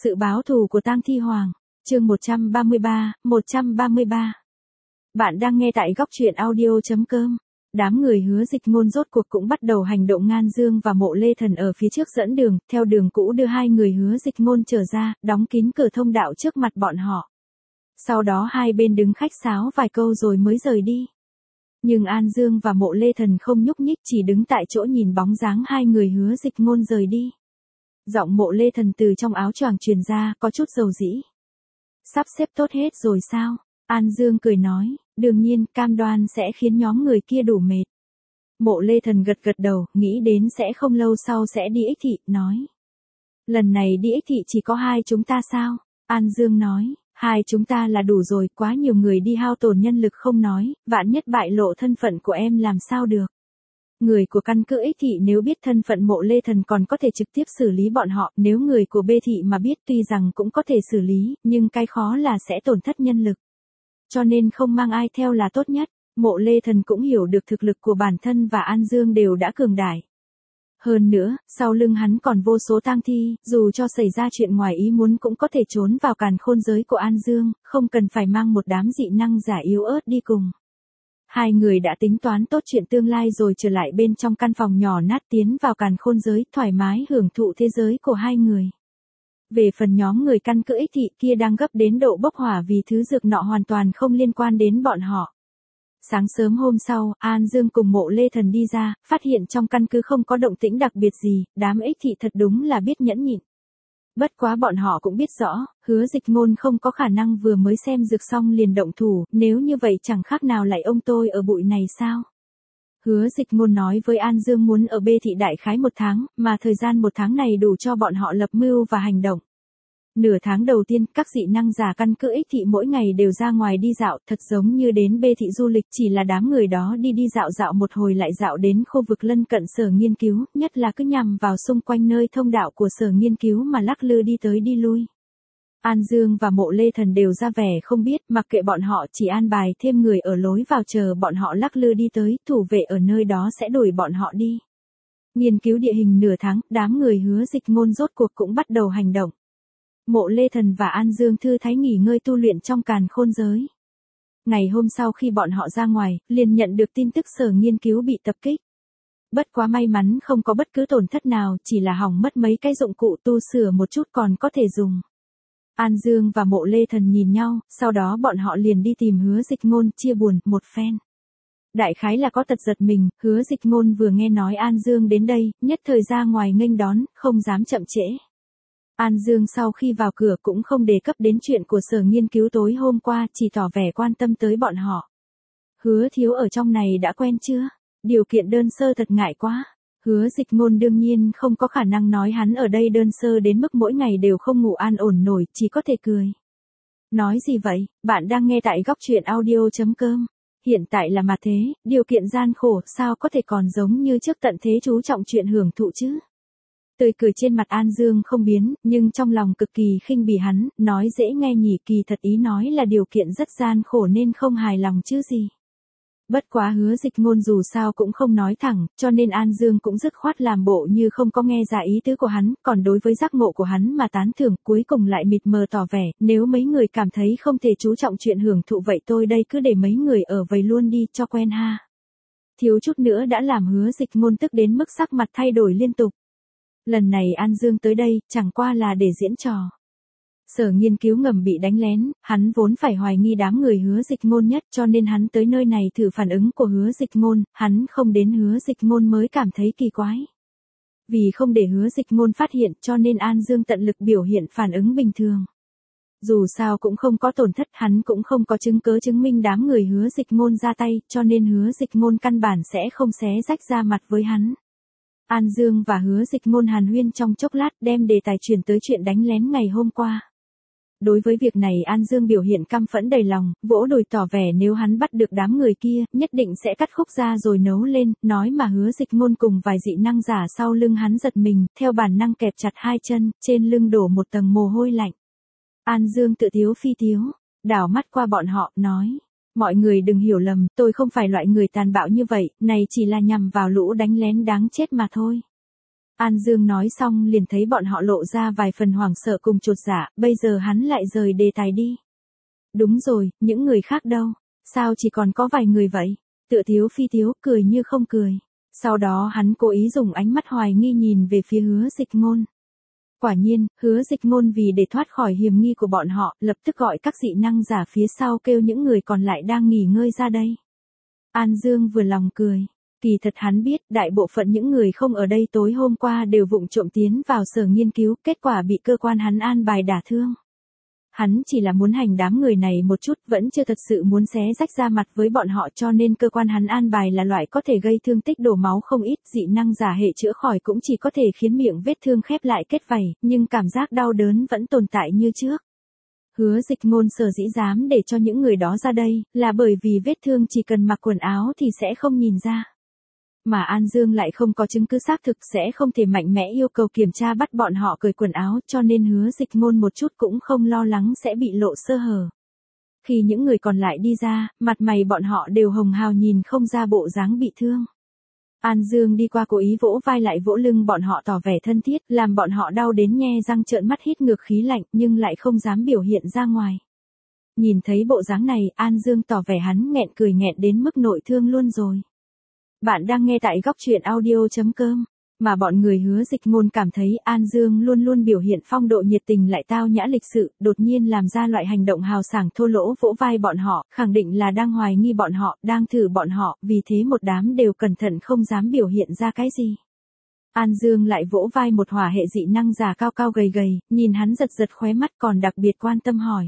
Sự báo thù của Tang Thi Hoàng, chương 133. Bạn đang nghe tại góc truyện audio.com. Đám người Hứa Dịch Ngôn rốt cuộc cũng bắt đầu hành động. Ngan Dương và Mộ Lê Thần ở phía trước dẫn đường, theo đường cũ đưa hai người Hứa Dịch Ngôn trở ra, đóng kín cửa thông đạo trước mặt bọn họ. Sau đó hai bên đứng khách sáo vài câu rồi mới rời đi. Nhưng An Dương và Mộ Lê Thần không nhúc nhích, chỉ đứng tại chỗ nhìn bóng dáng hai người Hứa Dịch Ngôn rời đi. Giọng Mộ Lê Thần từ trong áo choàng truyền ra, có chút dầu dĩ. Sắp xếp tốt hết rồi sao? An Dương cười nói, đương nhiên, cam đoan sẽ khiến nhóm người kia đủ mệt. Mộ Lê Thần gật gật đầu, nghĩ đến sẽ không lâu sau sẽ đi Ích Thị, nói. Lần này đi Ích Thị chỉ có hai chúng ta sao? An Dương nói, hai chúng ta là đủ rồi, quá nhiều người đi hao tổn nhân lực không nói, vạn nhất bại lộ thân phận của em làm sao được. Người của căn cứ Ích Thị nếu biết thân phận Mộ Lê Thần còn có thể trực tiếp xử lý bọn họ, nếu người của B Thị mà biết tuy rằng cũng có thể xử lý, nhưng cái khó là sẽ tổn thất nhân lực. Cho nên không mang ai theo là tốt nhất. Mộ Lê Thần cũng hiểu được thực lực của bản thân và An Dương đều đã cường đại. Hơn nữa, sau lưng hắn còn vô số tang thi, dù cho xảy ra chuyện ngoài ý muốn cũng có thể trốn vào càn khôn giới của An Dương, không cần phải mang một đám dị năng giả yếu ớt đi cùng. Hai người đã tính toán tốt chuyện tương lai rồi trở lại bên trong căn phòng nhỏ nát, tiến vào càn khôn giới, thoải mái hưởng thụ thế giới của hai người. Về phần nhóm người căn cứ Ích Thị kia đang gấp đến độ bốc hỏa vì thứ dược nọ hoàn toàn không liên quan đến bọn họ. Sáng sớm hôm sau, An Dương cùng Mộ Lê Thần đi ra, phát hiện trong căn cứ không có động tĩnh đặc biệt gì, đám Ích Thị thật đúng là biết nhẫn nhịn. Bất quá bọn họ cũng biết rõ, Hứa Dịch Ngôn không có khả năng vừa mới xem dược xong liền động thủ, nếu như vậy chẳng khác nào lại ông tôi ở bụi này sao. Hứa Dịch Ngôn nói với An Dương muốn ở B Thị đại khái 1 tháng, mà thời gian 1 tháng này đủ cho bọn họ lập mưu và hành động. Nửa tháng đầu tiên, các dị năng giả căn cứ Ích Thị mỗi ngày đều ra ngoài đi dạo, thật giống như đến B Thị du lịch, chỉ là đám người đó đi dạo một hồi lại dạo đến khu vực lân cận sở nghiên cứu, nhất là cứ nhằm vào xung quanh nơi thông đạo của sở nghiên cứu mà lắc lư đi tới đi lui. An Dương và Mộ Lê Thần đều ra vẻ không biết, mặc kệ bọn họ, chỉ an bài thêm người ở lối vào chờ bọn họ lắc lư đi tới, thủ vệ ở nơi đó sẽ đuổi bọn họ đi. Nghiên cứu địa hình nửa tháng, đám người Hứa Dịch Ngôn rốt cuộc cũng bắt đầu hành động. Mộ Lê Thần và An Dương thư thái nghỉ ngơi tu luyện trong càn khôn giới. Ngày hôm sau khi bọn họ ra ngoài, liền nhận được tin tức sở nghiên cứu bị tập kích. Bất quá may mắn không có bất cứ tổn thất nào, chỉ là hỏng mất mấy cái dụng cụ tu sửa một chút còn có thể dùng. An Dương và Mộ Lê Thần nhìn nhau, sau đó bọn họ liền đi tìm Hứa Dịch Ngôn, chia buồn một phen. Đại khái là có tật giật mình, Hứa Dịch Ngôn vừa nghe nói An Dương đến đây, nhất thời ra ngoài nghênh đón, không dám chậm trễ. An Dương sau khi vào cửa cũng không đề cập đến chuyện của sở nghiên cứu tối hôm qua, chỉ tỏ vẻ quan tâm tới bọn họ. Hứa thiếu ở trong này đã quen chưa? Điều kiện đơn sơ thật ngại quá. Hứa Dịch Ngôn đương nhiên không có khả năng nói hắn ở đây đơn sơ đến mức mỗi ngày đều không ngủ an ổn nổi, chỉ có thể cười. Nói gì vậy, bạn đang nghe tại góc truyện audio.com. Hiện tại là mà thế, điều kiện gian khổ, sao có thể còn giống như trước tận thế chú trọng chuyện hưởng thụ chứ? Tươi cười trên mặt An Dương không biến, nhưng trong lòng cực kỳ khinh bỉ hắn, nói dễ nghe nhỉ, kỳ thật ý nói là điều kiện rất gian khổ nên không hài lòng chứ gì. Bất quá Hứa Dịch Ngôn dù sao cũng không nói thẳng, cho nên An Dương cũng dứt khoát làm bộ như không có nghe ra ý tứ của hắn, còn đối với giác ngộ của hắn mà tán thưởng, cuối cùng lại mịt mờ tỏ vẻ, nếu mấy người cảm thấy không thể chú trọng chuyện hưởng thụ vậy tôi đây cứ để mấy người ở vầy luôn đi, cho quen ha. Thiếu chút nữa đã làm Hứa Dịch Ngôn tức đến mức sắc mặt thay đổi liên tục. Lần này An Dương tới đây, chẳng qua là để diễn trò. Sở nghiên cứu ngầm bị đánh lén, hắn vốn phải hoài nghi đám người Hứa Dịch Ngôn nhất, cho nên hắn tới nơi này thử phản ứng của Hứa Dịch Ngôn, hắn không đến Hứa Dịch Ngôn mới cảm thấy kỳ quái. Vì không để Hứa Dịch Ngôn phát hiện cho nên An Dương tận lực biểu hiện phản ứng bình thường. Dù sao cũng không có tổn thất, hắn cũng không có chứng cớ chứng minh đám người Hứa Dịch Ngôn ra tay, cho nên Hứa Dịch Ngôn căn bản sẽ không xé rách ra mặt với hắn. An Dương và Hứa Dịch Ngôn hàn huyên trong chốc lát, đem đề tài chuyển tới chuyện đánh lén ngày hôm qua. Đối với việc này An Dương biểu hiện căm phẫn đầy lòng, vỗ đùi tỏ vẻ nếu hắn bắt được đám người kia, nhất định sẽ cắt khúc ra rồi nấu lên, nói mà Hứa Dịch Ngôn cùng vài dị năng giả sau lưng hắn giật mình, theo bản năng kẹp chặt hai chân, trên lưng đổ một tầng mồ hôi lạnh. An Dương tự tiếu phi tiếu, đảo mắt qua bọn họ, nói. Mọi người đừng hiểu lầm, tôi không phải loại người tàn bạo như vậy, này chỉ là nhằm vào lũ đánh lén đáng chết mà thôi. An Dương nói xong liền thấy bọn họ lộ ra vài phần hoảng sợ cùng chột dạ, bây giờ hắn lại rời đề tài đi. Đúng rồi, những người khác đâu? Sao chỉ còn có vài người vậy? Tựa Thiếu Phi thiếu, cười như không cười. Sau đó hắn cố ý dùng ánh mắt hoài nghi nhìn về phía Hứa Dịch Ngôn. Quả nhiên, Hứa Dịch Ngôn vì để thoát khỏi hiểm nghi của bọn họ, lập tức gọi các dị năng giả phía sau kêu những người còn lại đang nghỉ ngơi ra đây. An Dương vừa lòng cười. Kỳ thật hắn biết, đại bộ phận những người không ở đây tối hôm qua đều vụng trộm tiến vào sở nghiên cứu, kết quả bị cơ quan hắn an bài đả thương. Hắn chỉ là muốn hành đám người này một chút, vẫn chưa thật sự muốn xé rách ra mặt với bọn họ, cho nên cơ quan hắn an bài là loại có thể gây thương tích đổ máu không ít, dị năng giả hệ chữa khỏi cũng chỉ có thể khiến miệng vết thương khép lại kết vảy, nhưng cảm giác đau đớn vẫn tồn tại như trước. Hứa Dịch Ngôn sở dĩ dám để cho những người đó ra đây, là bởi vì vết thương chỉ cần mặc quần áo thì sẽ không nhìn ra. Mà An Dương lại không có chứng cứ xác thực, sẽ không thể mạnh mẽ yêu cầu kiểm tra bắt bọn họ cởi quần áo, cho nên Hứa Dịch Ngôn một chút cũng không lo lắng sẽ bị lộ sơ hở. Khi những người còn lại đi ra, mặt mày bọn họ đều hồng hào, nhìn không ra bộ dáng bị thương. An Dương đi qua cố ý vỗ vai lại vỗ lưng bọn họ tỏ vẻ thân thiết, làm bọn họ đau đến nhe răng trợn mắt hít ngược khí lạnh, nhưng lại không dám biểu hiện ra ngoài. Nhìn thấy bộ dáng này, An Dương tỏ vẻ hắn nghẹn cười nghẹn đến mức nội thương luôn rồi. Bạn đang nghe tại góc truyện audio.com. Mà bọn người Hứa Dịch Ngôn cảm thấy An Dương luôn luôn biểu hiện phong độ nhiệt tình lại tao nhã lịch sự, đột nhiên làm ra loại hành động hào sảng thô lỗ vỗ vai bọn họ, khẳng định là đang hoài nghi bọn họ, đang thử bọn họ, vì thế một đám đều cẩn thận không dám biểu hiện ra cái gì. An Dương lại vỗ vai một hỏa hệ dị năng già cao cao gầy gầy, nhìn hắn giật giật khóe mắt còn đặc biệt quan tâm hỏi.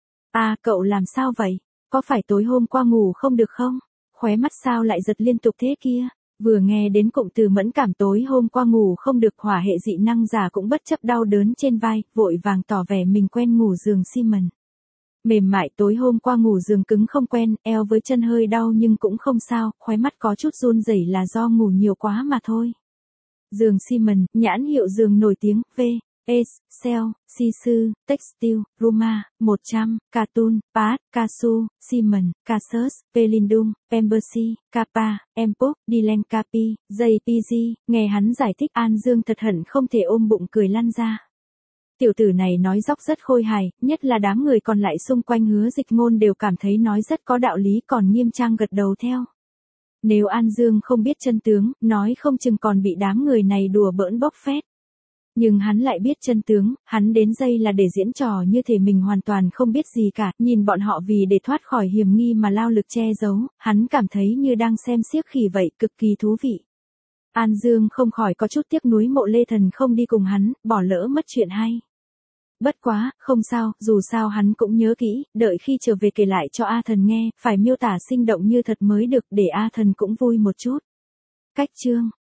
Cậu làm sao vậy? Có phải tối hôm qua ngủ không được không? Khóe mắt sao lại giật liên tục thế kia? Vừa nghe đến cụm từ mẫn cảm tối hôm qua ngủ không được, hỏa hệ dị năng giả cũng bất chấp đau đớn trên vai, vội vàng tỏ vẻ mình quen ngủ giường xi mần. Mềm mại, tối hôm qua ngủ giường cứng không quen, eo với chân hơi đau nhưng cũng không sao, khóe mắt có chút run rẩy là do ngủ nhiều quá mà thôi. Giường xi mần, nhãn hiệu giường nổi tiếng, Cell, Sisu, Textile, Roma, 100, Cartoon, Pat, Casu, Siemens, Casus, Pelindum, Pembersi, Kappa, Empok, Dylan Capi, JPG, nghe hắn giải thích An Dương thật hận không thể ôm bụng cười lăn ra. Tiểu tử này nói dóc rất khôi hài, nhất là đám người còn lại xung quanh Hứa Dịch Ngôn đều cảm thấy nói rất có đạo lý, còn nghiêm trang gật đầu theo. Nếu An Dương không biết chân tướng, nói không chừng còn bị đám người này đùa bỡn bóc phét. Nhưng hắn lại biết chân tướng, hắn đến đây là để diễn trò như thể mình hoàn toàn không biết gì cả, nhìn bọn họ vì để thoát khỏi hiểm nghi mà lao lực che giấu, hắn cảm thấy như đang xem xiếc khỉ vậy, cực kỳ thú vị. An Dương không khỏi có chút tiếc nuối Mộ Lê Thần không đi cùng hắn, bỏ lỡ mất chuyện hay. Bất quá, không sao, dù sao hắn cũng nhớ kỹ, đợi khi trở về kể lại cho A Thần nghe, phải miêu tả sinh động như thật mới được, để A Thần cũng vui một chút. Cách chương